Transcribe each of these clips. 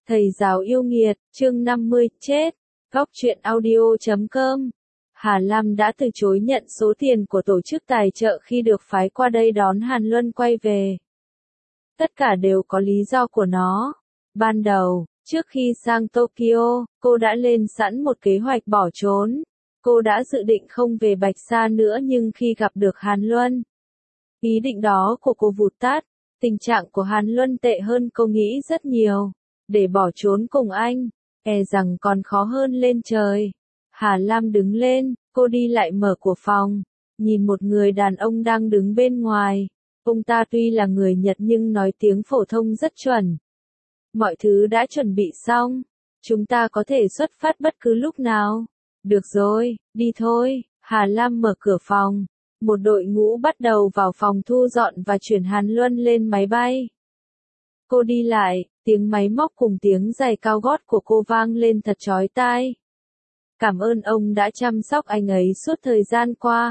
Thầy giáo yêu nghiệt, chương 50, chết. Góc truyện audio.com. Hà Lam đã từ chối nhận số tiền của tổ chức tài trợ khi được phái qua đây đón Hàn Luân quay về. Tất cả đều có lý do của nó. Ban đầu, trước khi sang Tokyo, cô đã lên sẵn một kế hoạch bỏ trốn. Cô đã dự định không về Bạch Sa nữa nhưng khi gặp được Hàn Luân, ý định đó của cô vụt tắt. Tình trạng của Hàn Luân tệ hơn cô nghĩ rất nhiều. Để bỏ trốn cùng anh, e rằng còn khó hơn lên trời. Hà Lam đứng lên, cô đi lại mở cửa phòng, nhìn một người đàn ông đang đứng bên ngoài. Ông ta tuy là người Nhật nhưng nói tiếng phổ thông rất chuẩn. Mọi thứ đã chuẩn bị xong, chúng ta có thể xuất phát bất cứ lúc nào. Được rồi, đi thôi. Hà Lam mở cửa phòng. Một đội ngũ bắt đầu vào phòng thu dọn và chuyển Hàn Luân lên máy bay. Cô đi lại, tiếng máy móc cùng tiếng giày cao gót của cô vang lên thật chói tai. Cảm ơn ông đã chăm sóc anh ấy suốt thời gian qua.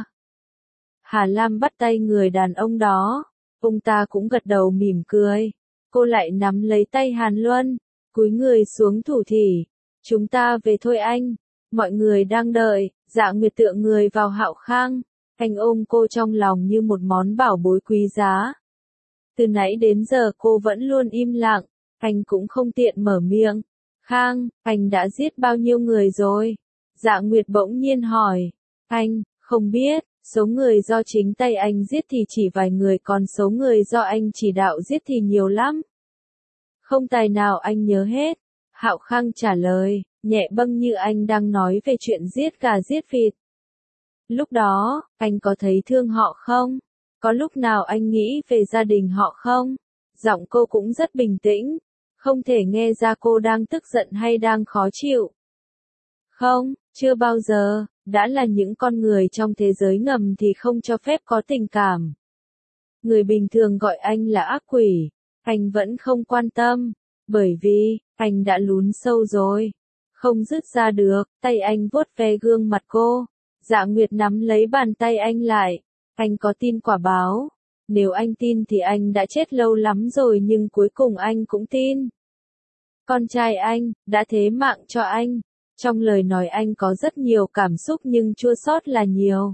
Hà Lam bắt tay người đàn ông đó. Ông ta cũng gật đầu mỉm cười. Cô lại nắm lấy tay Hàn Luân, cúi người xuống thủ thỉ. Chúng ta về thôi anh. Mọi người đang đợi. Dạ Nguyệt tựa người vào Hạo Khang. Anh ôm cô trong lòng như một món bảo bối quý giá. Từ nãy đến giờ cô vẫn luôn im lặng, anh cũng không tiện mở miệng. Khang, anh đã giết bao nhiêu người rồi? Dạ Nguyệt bỗng nhiên hỏi. Anh, không biết, số người do chính tay anh giết thì chỉ vài người còn số người do anh chỉ đạo giết thì nhiều lắm. Không tài nào anh nhớ hết. Hạo Khang trả lời, nhẹ bâng như anh đang nói về chuyện giết gà giết vịt. Lúc đó, anh có thấy thương họ không? Có lúc nào anh nghĩ về gia đình họ không? Giọng cô cũng rất bình tĩnh, không thể nghe ra cô đang tức giận hay đang khó chịu. Không, chưa bao giờ, đã là những con người trong thế giới ngầm thì không cho phép có tình cảm. Người bình thường gọi anh là ác quỷ, anh vẫn không quan tâm, bởi vì, anh đã lún sâu rồi. Không dứt ra được, tay anh vuốt ve gương mặt cô. Dạ Nguyệt nắm lấy bàn tay anh lại. Anh có tin quả báo. Nếu anh tin thì anh đã chết lâu lắm rồi nhưng cuối cùng anh cũng tin. Con trai anh, đã thế mạng cho anh. Trong lời nói anh có rất nhiều cảm xúc nhưng chua xót là nhiều.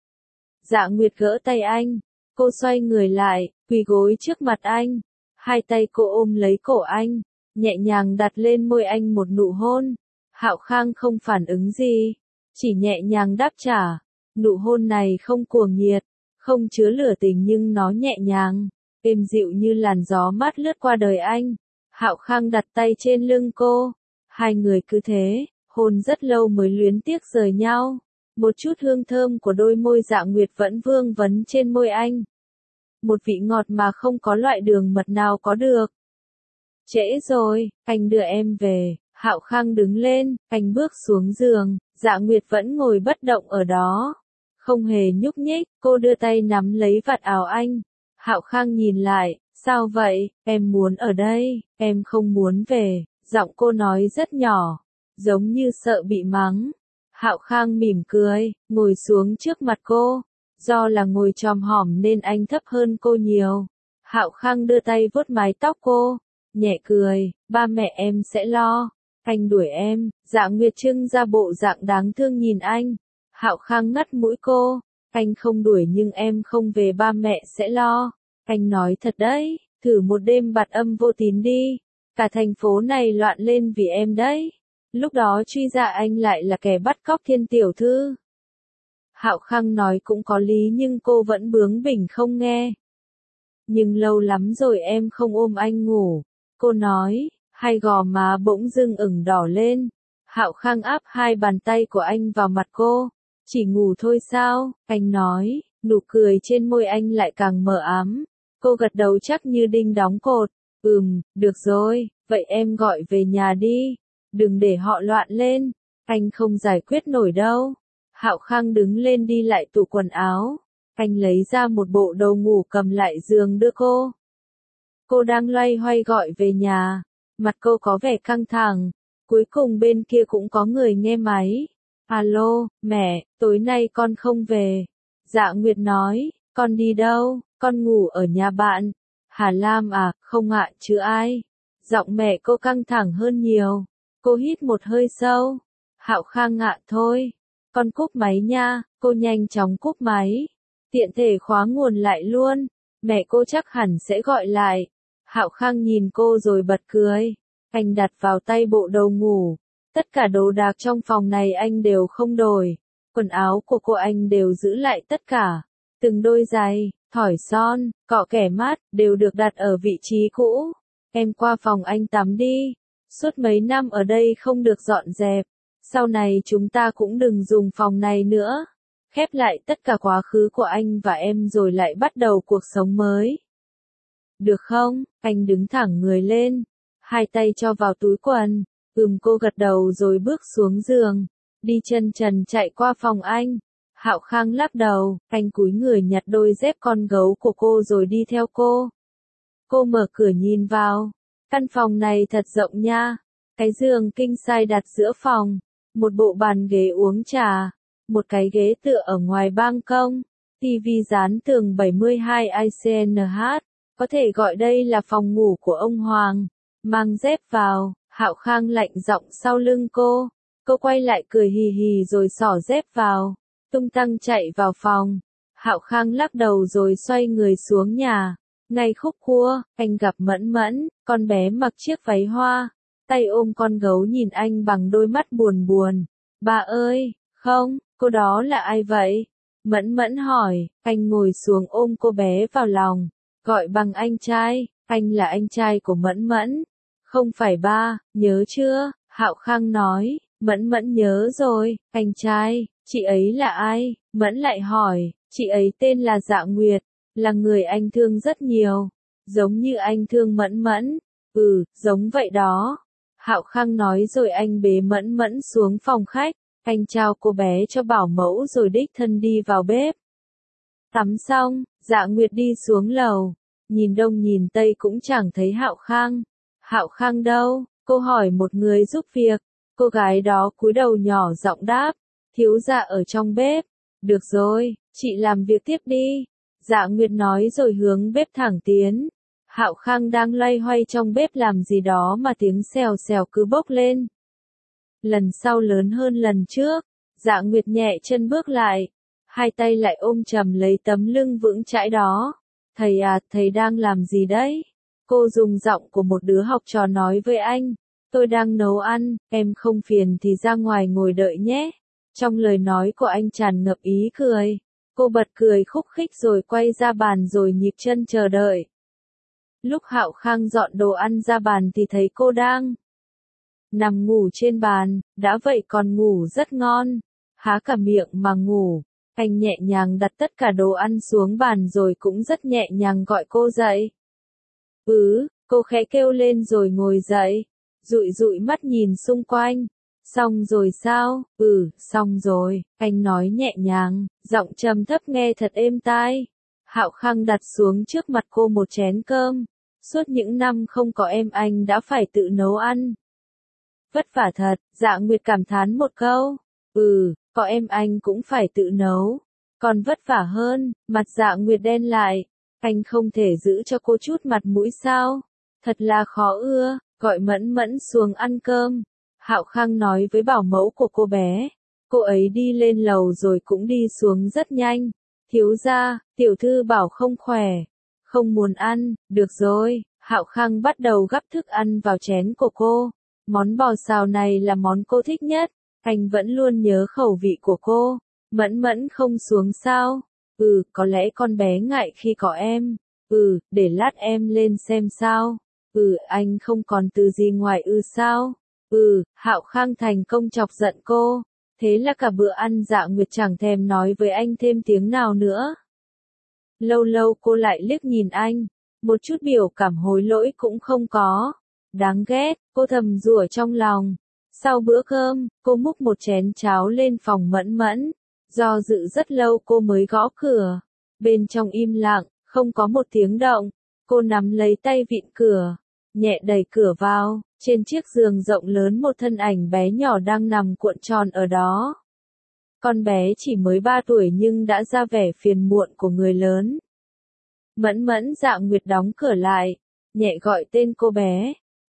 Dạ Nguyệt gỡ tay anh. Cô xoay người lại, quỳ gối trước mặt anh. Hai tay cô ôm lấy cổ anh, nhẹ nhàng đặt lên môi anh một nụ hôn. Hạo Khang không phản ứng gì, chỉ nhẹ nhàng đáp trả. Nụ hôn này không cuồng nhiệt, không chứa lửa tình nhưng nó nhẹ nhàng, êm dịu như làn gió mát lướt qua đời anh. Hạo Khang đặt tay trên lưng cô. Hai người cứ thế, hôn rất lâu mới luyến tiếc rời nhau. Một chút hương thơm của đôi môi Dạ Nguyệt vẫn vương vấn trên môi anh. Một vị ngọt mà không có loại đường mật nào có được. Trễ rồi, anh đưa em về. Hạo Khang đứng lên, anh bước xuống giường. Dạ Nguyệt vẫn ngồi bất động ở đó, không hề nhúc nhích. Cô đưa tay nắm lấy vạt áo anh. Hạo Khang nhìn lại, sao vậy, em muốn ở đây, em không muốn về. Giọng cô nói rất nhỏ, giống như sợ bị mắng. Hạo Khang mỉm cười, ngồi xuống trước mặt cô. Do là ngồi chòm hổm nên anh thấp hơn cô nhiều. Hạo Khang đưa tay vuốt mái tóc cô, nhẹ cười, ba mẹ em sẽ lo. Anh đuổi em. Dạ Nguyệt trưng ra bộ dạng đáng thương nhìn anh. Hạo Khang ngắt mũi cô. Anh không đuổi nhưng em không về ba mẹ sẽ lo. Anh nói thật đấy, thử một đêm bạt âm vô tín đi. Cả thành phố này loạn lên vì em đấy. Lúc đó truy ra anh lại là kẻ bắt cóc Thiên tiểu thư. Hạo Khang nói cũng có lý nhưng cô vẫn bướng bỉnh không nghe. Nhưng lâu lắm rồi em không ôm anh ngủ. Cô nói. Hai gò má bỗng dưng ửng đỏ lên. Hạo Khang áp hai bàn tay của anh vào mặt cô. Chỉ ngủ thôi sao? Anh nói. Nụ cười trên môi anh lại càng mờ ám. Cô gật đầu chắc như đinh đóng cột. Được rồi, vậy em gọi về nhà đi. Đừng để họ loạn lên. Anh không giải quyết nổi đâu. Hạo Khang đứng lên đi lại tủ quần áo. Anh lấy ra một bộ đồ ngủ cầm lại giường đưa cô. Cô đang loay hoay gọi về nhà. Mặt cô có vẻ căng thẳng. Cuối cùng bên kia cũng có người nghe máy. Alo, mẹ, tối nay con không về. Dạ Nguyệt nói, con đi đâu? Con ngủ ở nhà bạn. Hà Lam à, không ạ, chứ ai? Giọng mẹ cô căng thẳng hơn nhiều. Cô hít một hơi sâu. Hạo Khang ạ thôi. Con cúp máy nha, cô nhanh chóng cúp máy. Tiện thể khóa nguồn lại luôn. Mẹ cô chắc hẳn sẽ gọi lại. Hạo Khang nhìn cô rồi bật cười. Anh đặt vào tay bộ đồ ngủ. Tất cả đồ đạc trong phòng này anh đều không đổi. Quần áo của cô anh đều giữ lại tất cả. Từng đôi giày, thỏi son, cọ kẻ mát, đều được đặt ở vị trí cũ. Em qua phòng anh tắm đi. Suốt mấy năm ở đây không được dọn dẹp. Sau này chúng ta cũng đừng dùng phòng này nữa. Khép lại tất cả quá khứ của anh và em rồi lại bắt đầu cuộc sống mới. Được không? Anh đứng thẳng người lên. Hai tay cho vào túi quần. Cô gật đầu rồi bước xuống giường. Đi chân trần chạy qua phòng anh. Hạo Khang lắc đầu. Anh cúi người nhặt đôi dép con gấu của cô rồi đi theo cô. Cô mở cửa nhìn vào. Căn phòng này thật rộng nha. Cái giường king size đặt giữa phòng. Một bộ bàn ghế uống trà. Một cái ghế tựa ở ngoài ban công. TV dán tường 72 ICNH. Có thể gọi đây là phòng ngủ của ông Hoàng. Mang dép vào. Hạo Khang lạnh giọng sau lưng cô. Cô quay lại cười hì hì rồi xỏ dép vào. Tung tăng chạy vào phòng. Hạo Khang lắc đầu rồi xoay người xuống nhà. Ngay khúc cua, anh gặp Mẫn Mẫn, con bé mặc chiếc váy hoa. Tay ôm con gấu nhìn anh bằng đôi mắt buồn buồn. Bà ơi, không, cô đó là ai vậy? Mẫn Mẫn hỏi, anh ngồi xuống ôm cô bé vào lòng. Gọi bằng anh trai, anh là anh trai của Mẫn Mẫn. Không phải ba, nhớ chưa? Hạo Khang nói, Mẫn Mẫn nhớ rồi, anh trai, chị ấy là ai? Mẫn lại hỏi, chị ấy tên là Dạ Nguyệt, là người anh thương rất nhiều, giống như anh thương Mẫn Mẫn. Giống vậy đó. Hạo Khang nói rồi anh bế Mẫn Mẫn xuống phòng khách, anh trao cô bé cho bảo mẫu rồi đích thân đi vào bếp. Tắm xong, Dạ Nguyệt đi xuống lầu, nhìn đông nhìn tây cũng chẳng thấy Hạo Khang. Hạo Khang đâu? Cô hỏi một người giúp việc. Cô gái đó cúi đầu nhỏ giọng đáp, thiếu gia ở trong bếp. Được rồi, chị làm việc tiếp đi. Dạ Nguyệt nói rồi hướng bếp thẳng tiến. Hạo Khang đang loay hoay trong bếp làm gì đó mà tiếng xèo xèo cứ bốc lên. Lần sau lớn hơn lần trước. Dạ Nguyệt nhẹ chân bước lại. Hai tay lại ôm chầm lấy tấm lưng vững chãi đó. Thầy à, thầy đang làm gì đấy? Cô dùng giọng của một đứa học trò nói với anh. Tôi đang nấu ăn, em không phiền thì ra ngoài ngồi đợi nhé. Trong lời nói của anh tràn ngập ý cười. Cô bật cười khúc khích rồi quay ra bàn rồi nhịp chân chờ đợi. Lúc Hạo Khang dọn đồ ăn ra bàn thì thấy cô đang nằm ngủ trên bàn, đã vậy còn ngủ rất ngon. Há cả miệng mà ngủ. Anh nhẹ nhàng đặt tất cả đồ ăn xuống bàn rồi cũng rất nhẹ nhàng gọi cô dậy. Cô khẽ kêu lên rồi ngồi dậy. Dụi dụi mắt nhìn xung quanh. Xong rồi sao? Xong rồi, anh nói nhẹ nhàng, giọng trầm thấp nghe thật êm tai. Hạo Khang đặt xuống trước mặt cô một chén cơm. Suốt những năm không có em anh đã phải tự nấu ăn. Vất vả thật, Dạ Nguyệt cảm thán một câu. Có em anh cũng phải tự nấu. Còn vất vả hơn, mặt Dạ Nguyệt đen lại. Anh không thể giữ cho cô chút mặt mũi sao? Thật là khó ưa, gọi Mẫn Mẫn xuống ăn cơm. Hạo Khang nói với bảo mẫu của cô bé. Cô ấy đi lên lầu rồi cũng đi xuống rất nhanh. Thiếu gia, tiểu thư bảo không khỏe. Không muốn ăn, được rồi. Hạo Khang bắt đầu gắp thức ăn vào chén của cô. Món bò xào này là món cô thích nhất. Anh vẫn luôn nhớ khẩu vị của cô. Mẫn Mẫn không xuống sao? Có lẽ con bé ngại khi có em. Để lát em lên xem sao. Anh không còn từ gì ngoài sao? Hạo Khang thành công chọc giận cô. Thế là cả bữa ăn Dạ Nguyệt chẳng thèm nói với anh thêm tiếng nào nữa. Lâu lâu cô lại liếc nhìn anh. Một chút biểu cảm hối lỗi cũng không có. Đáng ghét, cô thầm rủa trong lòng. Sau bữa cơm, cô múc một chén cháo lên phòng Mẫn Mẫn. Do dự rất lâu cô mới gõ cửa. Bên trong im lặng, không có một tiếng động. Cô nắm lấy tay vịn cửa, nhẹ đẩy cửa vào. Trên chiếc giường rộng lớn một thân ảnh bé nhỏ đang nằm cuộn tròn ở đó. Con bé chỉ mới 3 tuổi nhưng đã ra vẻ phiền muộn của người lớn. Mẫn Mẫn. Dạ Nguyệt đóng cửa lại, nhẹ gọi tên cô bé.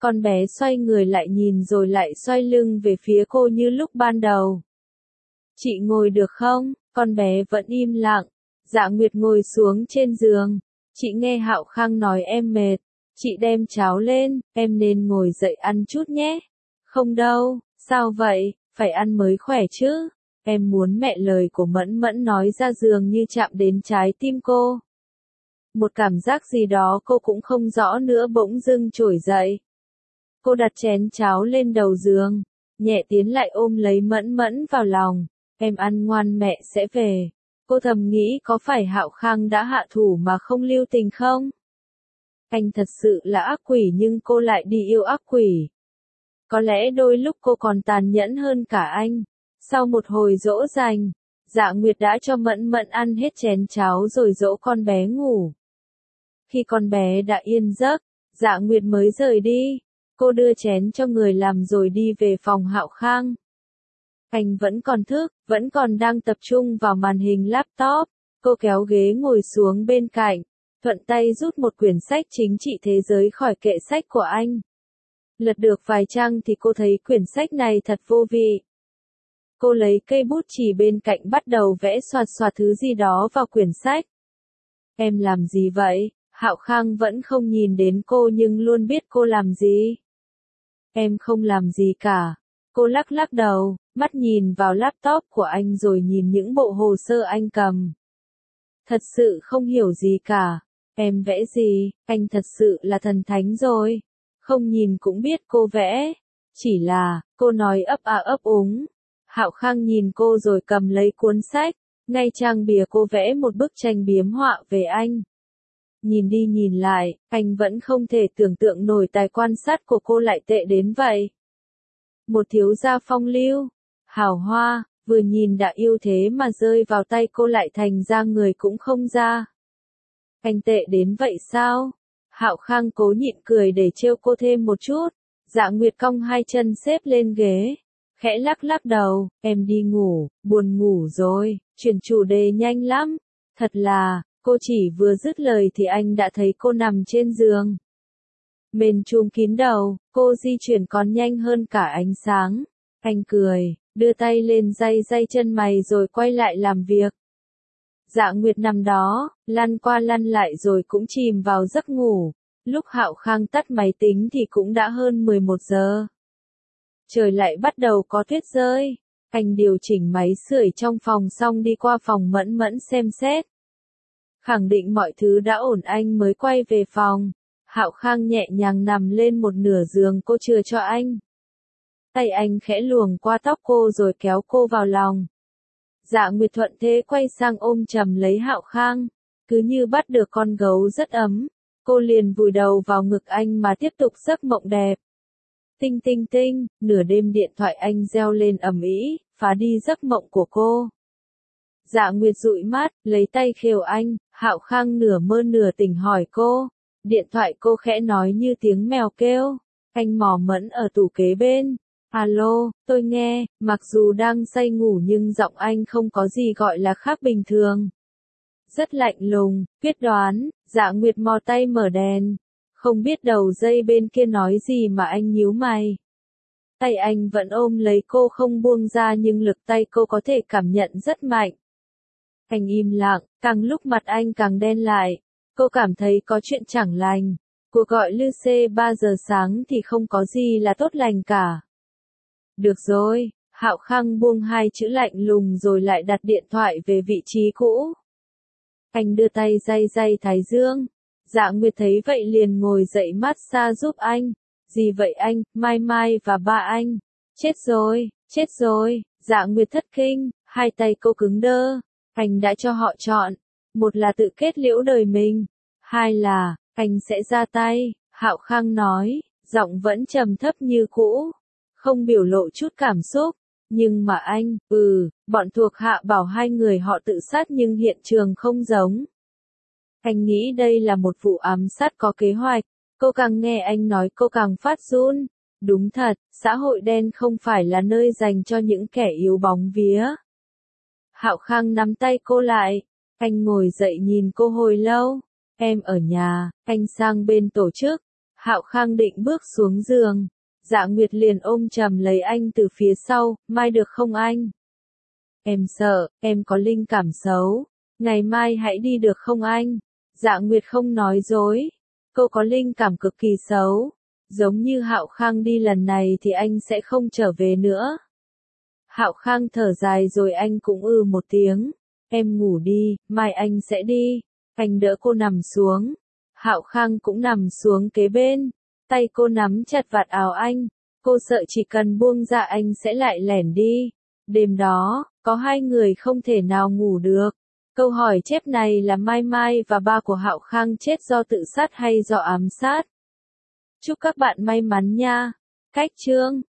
Con bé xoay người lại nhìn rồi lại xoay lưng về phía cô như lúc ban đầu. Chị ngồi được không? Con bé vẫn im lặng. Dạ Nguyệt ngồi xuống trên giường. Chị nghe Hạo Khang nói em mệt. Chị đem cháo lên, em nên ngồi dậy ăn chút nhé. Không đâu, sao vậy, phải ăn mới khỏe chứ. Em muốn mẹ, lời của Mẫn Mẫn nói ra dường như chạm đến trái tim cô. Một cảm giác gì đó cô cũng không rõ nữa bỗng dưng trỗi dậy. Cô đặt chén cháo lên đầu giường, nhẹ tiến lại ôm lấy Mẫn Mẫn vào lòng. Em ăn ngoan mẹ sẽ về. Cô thầm nghĩ có phải Hạo Khang đã hạ thủ mà không lưu tình không? Anh thật sự là ác quỷ nhưng cô lại đi yêu ác quỷ. Có lẽ đôi lúc cô còn tàn nhẫn hơn cả anh. Sau một hồi dỗ dành, Dạ Nguyệt đã cho Mẫn Mẫn ăn hết chén cháo rồi dỗ con bé ngủ. Khi con bé đã yên giấc, Dạ Nguyệt mới rời đi. Cô đưa chén cho người làm rồi đi về phòng Hạo Khang. Anh vẫn còn thức, vẫn còn đang tập trung vào màn hình laptop. Cô kéo ghế ngồi xuống bên cạnh, thuận tay rút một quyển sách chính trị thế giới khỏi kệ sách của anh. Lật được vài trang thì cô thấy quyển sách này thật vô vị. Cô lấy cây bút chì bên cạnh bắt đầu vẽ xoạt xoạt thứ gì đó vào quyển sách. Em làm gì vậy? Hạo Khang vẫn không nhìn đến cô nhưng luôn biết cô làm gì. Em không làm gì cả. Cô lắc lắc đầu, mắt nhìn vào laptop của anh rồi nhìn những bộ hồ sơ anh cầm. Thật sự không hiểu gì cả. Em vẽ gì? Anh thật sự là thần thánh rồi. Không nhìn cũng biết cô vẽ. Chỉ là, cô nói ấp a ấp úng. Hạo Khang nhìn cô rồi cầm lấy cuốn sách. Ngay trang bìa cô vẽ một bức tranh biếm họa về anh. Nhìn đi nhìn lại, anh vẫn không thể tưởng tượng nổi tài quan sát của cô lại tệ đến vậy. Một thiếu gia phong lưu, hào hoa, vừa nhìn đã yêu thế mà rơi vào tay cô lại thành ra người cũng không ra. Anh tệ đến vậy sao? Hạo Khang cố nhịn cười để trêu cô thêm một chút. Dạ Nguyệt cong hai chân xếp lên ghế, khẽ lắc lắc đầu, em đi ngủ, buồn ngủ rồi, chuyển chủ đề nhanh lắm. Thật là, cô chỉ vừa dứt lời thì anh đã thấy cô nằm trên giường. Mền trùm kín đầu, cô di chuyển còn nhanh hơn cả ánh sáng. Anh cười, đưa tay lên day chân mày rồi quay lại làm việc. Dạ Nguyệt nằm đó, lăn qua lăn lại rồi cũng chìm vào giấc ngủ. Lúc Hạo Khang tắt máy tính thì cũng đã hơn 11 giờ. Trời lại bắt đầu có tuyết rơi. Anh điều chỉnh máy sưởi trong phòng xong đi qua phòng Mẫn Mẫn xem xét. Khẳng định mọi thứ đã ổn anh mới quay về phòng. Hạo Khang nhẹ nhàng nằm lên một nửa giường cô chừa cho anh. Tay anh khẽ luồn qua tóc cô rồi kéo cô vào lòng. Dạ Nguyệt thuận thế quay sang ôm chầm lấy Hạo Khang. Cứ như bắt được con gấu rất ấm. Cô liền vùi đầu vào ngực anh mà tiếp tục giấc mộng đẹp. Tinh tinh tinh, nửa đêm điện thoại anh reo lên ầm ĩ, phá đi giấc mộng của cô. Dạ Nguyệt dụi mắt, lấy tay khều anh. Hạo Khang nửa mơ nửa tỉnh hỏi cô. Điện thoại cô khẽ nói như tiếng mèo kêu. Anh mò mẫm ở tủ kế bên. Alo, tôi nghe, mặc dù đang say ngủ nhưng giọng anh không có gì gọi là khác bình thường. Rất lạnh lùng, quyết đoán. Dạ Nguyệt mò tay mở đèn. Không biết đầu dây bên kia nói gì mà anh nhíu mày. Tay anh vẫn ôm lấy cô không buông ra nhưng lực tay cô có thể cảm nhận rất mạnh. Anh im lặng, càng lúc mặt anh càng đen lại. Cô cảm thấy có chuyện chẳng lành. Cuộc gọi Luce 3 giờ sáng thì không có gì là tốt lành cả. Được rồi, Hạo Khang buông hai chữ lạnh lùng rồi lại đặt điện thoại về vị trí cũ. Anh đưa tay day thái dương. Dạ Nguyệt thấy vậy liền ngồi dậy massage giúp anh. Gì vậy anh, Mai Mai và ba anh? Chết rồi, chết rồi. Dạ Nguyệt thất kinh, hai tay cô cứng đơ. Anh đã cho họ chọn. Một là tự kết liễu đời mình. Hai là, anh sẽ ra tay. Hạo Khang nói, giọng vẫn trầm thấp như cũ. Không biểu lộ chút cảm xúc. Nhưng mà anh, bọn thuộc hạ bảo hai người họ tự sát nhưng hiện trường không giống. Anh nghĩ đây là một vụ ám sát có kế hoạch. Cô càng nghe anh nói cô càng phát run. Đúng thật, xã hội đen không phải là nơi dành cho những kẻ yếu bóng vía. Hạo Khang nắm tay cô lại. Anh ngồi dậy nhìn cô hồi lâu. Em ở nhà, anh sang bên tổ chức. Hạo Khang định bước xuống giường, Dạ Nguyệt liền ôm chầm lấy anh từ phía sau, mai được không anh? Em sợ, em có linh cảm xấu. Ngày mai hãy đi được không anh? Dạ Nguyệt không nói dối. Cô có linh cảm cực kỳ xấu. Giống như Hạo Khang đi lần này thì anh sẽ không trở về nữa. Hạo Khang thở dài rồi anh cũng một tiếng. Em ngủ đi, mai anh sẽ đi. Anh đỡ cô nằm xuống. Hạo Khang cũng nằm xuống kế bên. Tay cô nắm chặt vạt áo anh. Cô sợ chỉ cần buông ra anh sẽ lại lẻn đi. Đêm đó, có hai người không thể nào ngủ được. Câu hỏi chép này là Mai Mai và ba của Hạo Khang chết do tự sát hay do ám sát? Chúc các bạn may mắn nha. Cách chương